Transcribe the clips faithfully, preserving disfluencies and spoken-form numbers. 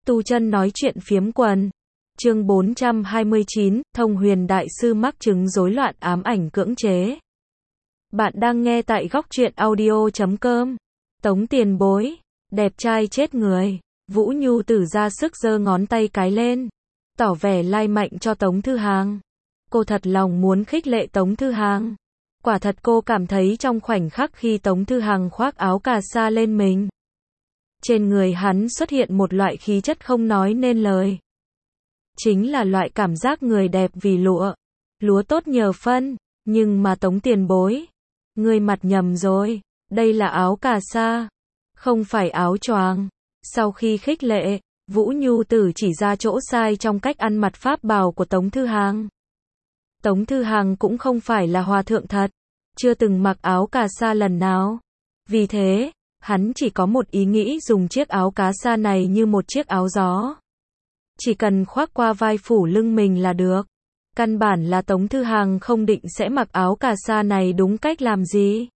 Tu chân nói chuyện phiếm quần. Chương bốn trăm hai mươi chín, Thông Huyền Đại Sư mắc chứng rối loạn ám ảnh cưỡng chế. Bạn đang nghe tại góc truyện audio chấm com. Tống Tiền Bối, đẹp trai chết người. Vũ Nhu Tử ra sức giơ ngón tay cái lên, tỏ vẻ lai mạnh cho Tống Thư Hàng. Cô thật lòng muốn khích lệ Tống Thư Hàng. Quả thật cô cảm thấy trong khoảnh khắc khi Tống Thư Hàng khoác áo cà sa lên mình, trên người hắn xuất hiện một loại khí chất không nói nên lời. Chính là loại cảm giác người đẹp vì lụa, lúa tốt nhờ phân. Nhưng mà Tống Tiền Bối, ngươi mặt nhầm rồi, đây là áo cà sa, không phải áo choàng. Sau khi khích lệ, Vũ Nhu Tử chỉ ra chỗ sai trong cách ăn mặc pháp bào của Tống Thư Hàng. Tống Thư Hàng cũng không phải là hòa thượng thật, chưa từng mặc áo cà sa lần nào. Vì thế, hắn chỉ có một ý nghĩ dùng chiếc áo cà sa này như một chiếc áo gió. Chỉ cần khoác qua vai phủ lưng mình là được. Căn bản là Tống Thư Hàng không định sẽ mặc áo cà sa này đúng cách làm gì.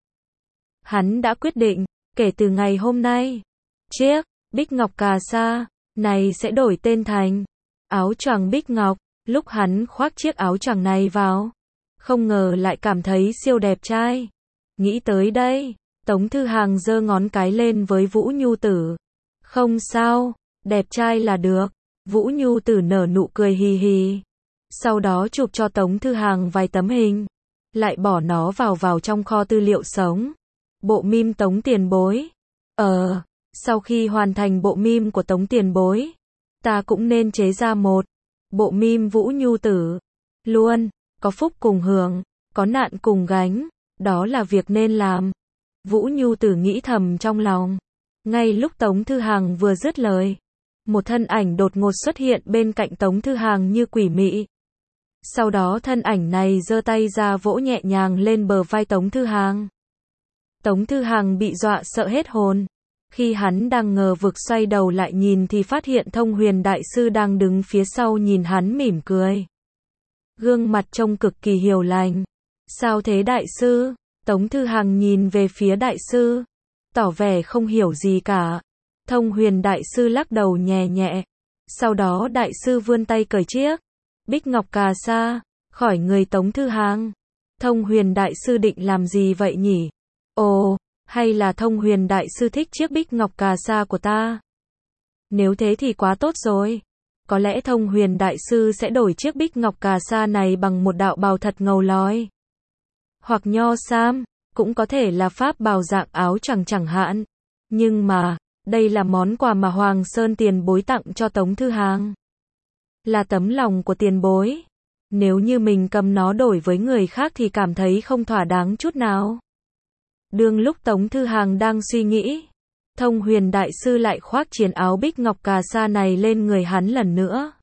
Hắn đã quyết định, kể từ ngày hôm nay, chiếc Bích Ngọc cà sa này sẽ đổi tên thành áo choàng Bích Ngọc. Lúc hắn khoác chiếc áo choàng này vào, không ngờ lại cảm thấy siêu đẹp trai. Nghĩ tới đây, Tống Thư Hàng giơ ngón cái lên với Vũ Nhu Tử. Không sao, đẹp trai là được. Vũ Nhu Tử nở nụ cười hì hì. Sau đó chụp cho Tống Thư Hàng vài tấm hình, lại bỏ nó vào vào trong kho tư liệu sống. Bộ meme Tống Tiền Bối. Ờ, sau khi hoàn thành bộ meme của Tống Tiền Bối, ta cũng nên chế ra một bộ meme Vũ Nhu Tử luôn. Có phúc cùng hưởng, có nạn cùng gánh, đó là việc nên làm. Vũ Nhu Tử nghĩ thầm trong lòng. Ngay lúc Tống Thư Hàng vừa dứt lời, một thân ảnh đột ngột xuất hiện bên cạnh Tống Thư Hàng như quỷ mị. Sau đó thân ảnh này giơ tay ra vỗ nhẹ nhàng lên bờ vai Tống Thư Hàng. Tống Thư Hàng bị dọa sợ hết hồn. Khi hắn đang ngờ vực xoay đầu lại nhìn thì phát hiện Thông Huyền Đại Sư đang đứng phía sau nhìn hắn mỉm cười. Gương mặt trông cực kỳ hiền lành. Sao thế Đại Sư? Tống Thư Hàng nhìn về phía Đại Sư, tỏ vẻ không hiểu gì cả. Thông Huyền Đại Sư lắc đầu nhẹ nhẹ. Sau đó Đại Sư vươn tay cởi chiếc Bích Ngọc cà sa khỏi người Tống Thư Hàng. Thông Huyền Đại Sư định làm gì vậy nhỉ? Ồ, hay là Thông Huyền Đại Sư thích chiếc Bích Ngọc cà sa của ta? Nếu thế thì quá tốt rồi. Có lẽ Thông Huyền Đại Sư sẽ đổi chiếc Bích Ngọc cà sa này bằng một đạo bào thật ngầu lòi. Hoặc nho sam, cũng có thể là pháp bào dạng áo choàng chẳng hạn. Nhưng mà, đây là món quà mà Hoàng Sơn Tiền Bối tặng cho Tống Thư Hàng. Là tấm lòng của tiền bối. Nếu như mình cầm nó đổi với người khác thì cảm thấy không thỏa đáng chút nào. Đương lúc Tống Thư Hàng đang suy nghĩ, Thông Huyền Đại Sư lại khoác chiến áo Bích Ngọc cà sa này lên người hắn lần nữa.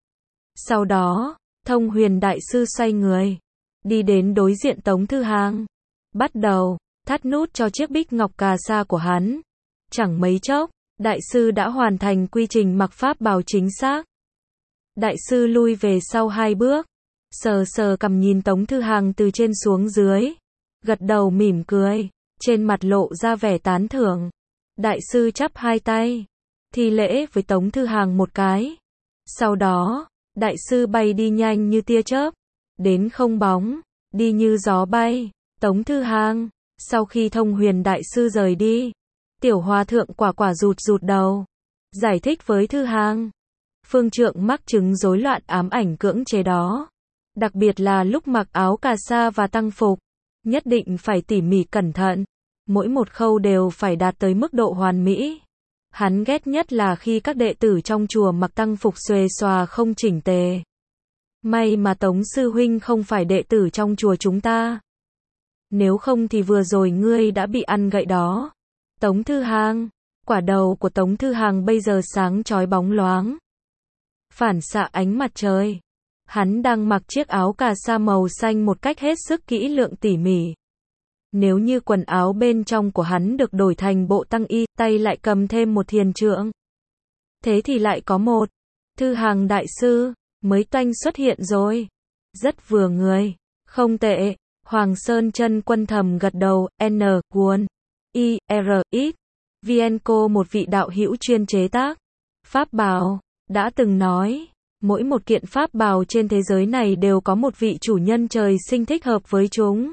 Sau đó, Thông Huyền Đại Sư xoay người, đi đến đối diện Tống Thư Hàng, bắt đầu thắt nút cho chiếc Bích Ngọc cà sa của hắn. Chẳng mấy chốc, Đại Sư đã hoàn thành quy trình mặc pháp bào chính xác. Đại Sư lui về sau hai bước, sờ sờ cằm nhìn Tống Thư Hàng từ trên xuống dưới, gật đầu mỉm cười, trên mặt lộ ra vẻ tán thưởng. Đại Sư chắp hai tay, thi lễ với Tống Thư Hàng một cái. Sau đó, Đại Sư bay đi nhanh như tia chớp, đến không bóng, đi như gió bay. Tống Thư Hàng, sau khi Thông Huyền Đại Sư rời đi, Tiểu Hòa Thượng quả quả rụt rụt đầu, giải thích với Thư Hàng. Phương trượng mắc chứng rối loạn ám ảnh cưỡng chế đó. Đặc biệt là lúc mặc áo cà sa và tăng phục, nhất định phải tỉ mỉ cẩn thận. Mỗi một khâu đều phải đạt tới mức độ hoàn mỹ. Hắn ghét nhất là khi các đệ tử trong chùa mặc tăng phục xuề xòa không chỉnh tề. May mà Tống Sư Huynh không phải đệ tử trong chùa chúng ta. Nếu không thì vừa rồi ngươi đã bị ăn gậy đó. Tống Thư Hàng, quả đầu của Tống Thư Hàng bây giờ sáng chói bóng loáng, phản xạ ánh mặt trời. Hắn đang mặc chiếc áo cà sa màu xanh một cách hết sức kỹ lưỡng tỉ mỉ. Nếu như quần áo bên trong của hắn được đổi thành bộ tăng y, tay lại cầm thêm một thiền trượng, thế thì lại có một Thư Hàng Đại Sư mới toanh xuất hiện rồi. Rất vừa người, không tệ. Hoàng Sơn Chân Quân thầm gật đầu. N. Quân I R X Vienco, một vị đạo hữu chuyên chế tác pháp bào đã từng nói, mỗi một kiện pháp bào trên thế giới này đều có một vị chủ nhân trời sinh thích hợp với chúng.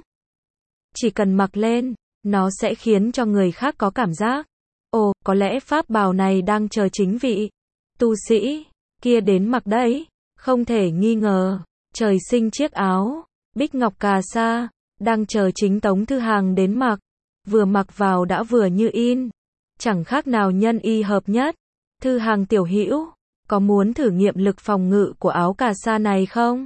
Chỉ cần mặc lên, nó sẽ khiến cho người khác có cảm giác, ồ, có lẽ pháp bào này đang chờ chính vị tu sĩ kia đến mặc đấy. Không thể nghi ngờ, trời sinh chiếc áo bích ngọc cà sa đang chờ chính Tống Thư Hàng đến mặc. Vừa mặc vào đã vừa như in, chẳng khác nào nhân y hợp nhất. Thư Hàng tiểu hữu, có muốn thử nghiệm lực phòng ngự của áo cà sa này không?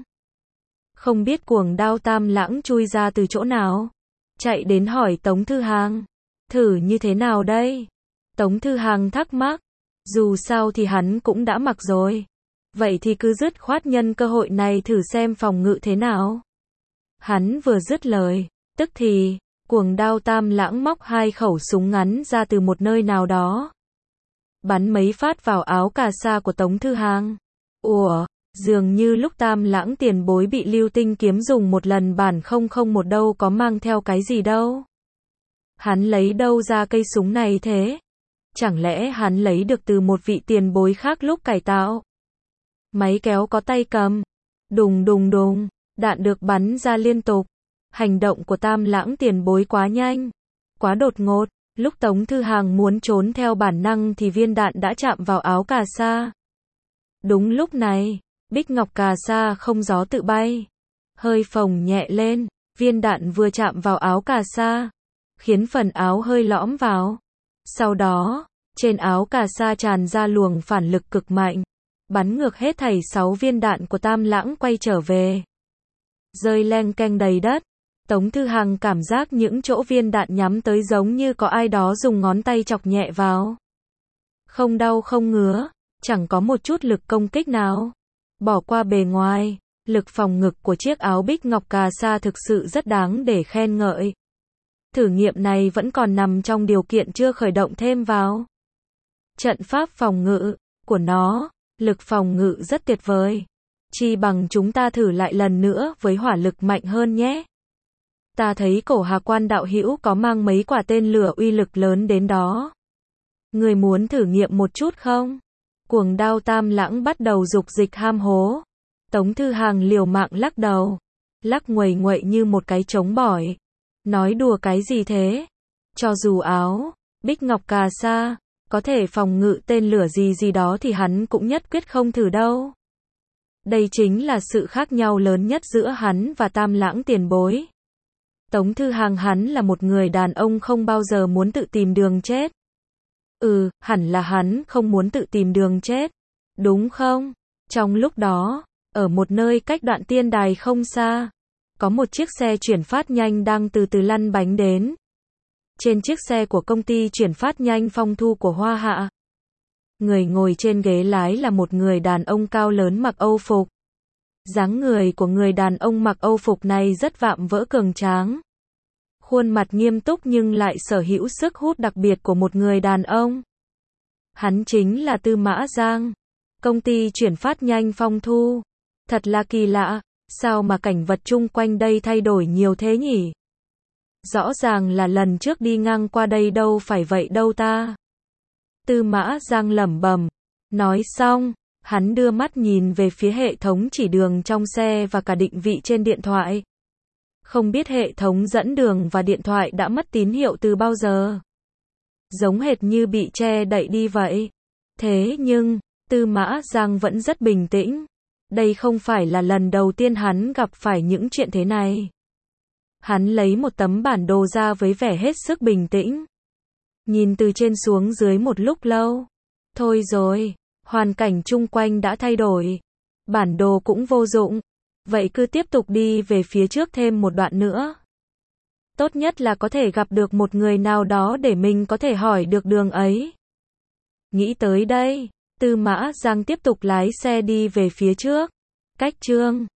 Không biết cuồng đao Tam Lãng chui ra từ chỗ nào, chạy đến hỏi Tống Thư Hàng, thử như thế nào đây? Tống Thư Hàng thắc mắc, dù sao thì hắn cũng đã mặc rồi, vậy thì cứ dứt khoát nhân cơ hội này thử xem phòng ngự thế nào. Hắn vừa dứt lời, tức thì, cuồng đao Tam Lãng móc hai khẩu súng ngắn ra từ một nơi nào đó, bắn mấy phát vào áo cà sa của Tống Thư Hàng. Ủa, dường như lúc Tam Lãng tiền bối bị Lưu Tinh kiếm dùng một lần bản không không một đâu có mang theo cái gì đâu. Hắn lấy đâu ra cây súng này thế? Chẳng lẽ hắn lấy được từ một vị tiền bối khác lúc cải tạo? Máy kéo có tay cầm, đùng đùng đùng, đạn được bắn ra liên tục. Hành động của Tam Lãng tiền bối quá nhanh, quá đột ngột. Lúc Tống Thư Hàng muốn trốn theo bản năng thì viên đạn đã chạm vào áo cà sa. Đúng lúc này, bích ngọc cà sa không gió tự bay, hơi phồng nhẹ lên, viên đạn vừa chạm vào áo cà sa, khiến phần áo hơi lõm vào. Sau đó, trên áo cà sa tràn ra luồng phản lực cực mạnh, bắn ngược hết thảy sáu viên đạn của Tam Lãng quay trở về, rơi leng keng đầy đất. Tống Thư Hàng cảm giác những chỗ viên đạn nhắm tới giống như có ai đó dùng ngón tay chọc nhẹ vào. Không đau không ngứa, chẳng có một chút lực công kích nào. Bỏ qua bề ngoài, lực phòng ngực của chiếc áo bích ngọc cà sa thực sự rất đáng để khen ngợi. Thử nghiệm này vẫn còn nằm trong điều kiện chưa khởi động thêm vào. Trận pháp phòng ngự của nó, lực phòng ngự rất tuyệt vời. Chi bằng chúng ta thử lại lần nữa với hỏa lực mạnh hơn nhé. Ta thấy Cổ Hà Quan đạo hữu có mang mấy quả tên lửa uy lực lớn đến đó. Người muốn thử nghiệm một chút không? Cuồng đao Tam Lãng bắt đầu dục dịch ham hố. Tống Thư Hàng liều mạng lắc đầu, lắc nguầy nguậy như một cái trống bỏi. Nói đùa cái gì thế? Cho dù áo bích ngọc cà sa có thể phòng ngự tên lửa gì gì đó thì hắn cũng nhất quyết không thử đâu. Đây chính là sự khác nhau lớn nhất giữa hắn và Tam Lãng tiền bối. Tống Thư Hàng hắn là một người đàn ông không bao giờ muốn tự tìm đường chết. Ừ, hẳn là hắn không muốn tự tìm đường chết, đúng không? Trong lúc đó, ở một nơi cách Đoạn Tiên Đài không xa, có một chiếc xe chuyển phát nhanh đang từ từ lăn bánh đến. Trên chiếc xe của công ty chuyển phát nhanh Phong Thu của Hoa Hạ, người ngồi trên ghế lái là một người đàn ông cao lớn mặc Âu phục. Dáng người của người đàn ông mặc Âu phục này rất vạm vỡ cường tráng. Khuôn mặt nghiêm túc nhưng lại sở hữu sức hút đặc biệt của một người đàn ông. Hắn chính là Tư Mã Giang, công ty chuyển phát nhanh Phong Thu. Thật là kỳ lạ, sao mà cảnh vật chung quanh đây thay đổi nhiều thế nhỉ? Rõ ràng là lần trước đi ngang qua đây đâu phải vậy đâu ta. Tư Mã Giang lẩm bẩm. Nói xong, hắn đưa mắt nhìn về phía hệ thống chỉ đường trong xe và cả định vị trên điện thoại. Không biết hệ thống dẫn đường và điện thoại đã mất tín hiệu từ bao giờ. Giống hệt như bị che đậy đi vậy. Thế nhưng, Tư Mã Giang vẫn rất bình tĩnh. Đây không phải là lần đầu tiên hắn gặp phải những chuyện thế này. Hắn lấy một tấm bản đồ ra với vẻ hết sức bình tĩnh. Nhìn từ trên xuống dưới một lúc lâu. Thôi rồi, hoàn cảnh chung quanh đã thay đổi. Bản đồ cũng vô dụng. Vậy cứ tiếp tục đi về phía trước thêm một đoạn nữa. Tốt nhất là có thể gặp được một người nào đó để mình có thể hỏi được đường ấy. Nghĩ tới đây, Tư Mã Giang tiếp tục lái xe đi về phía trước. Cách chương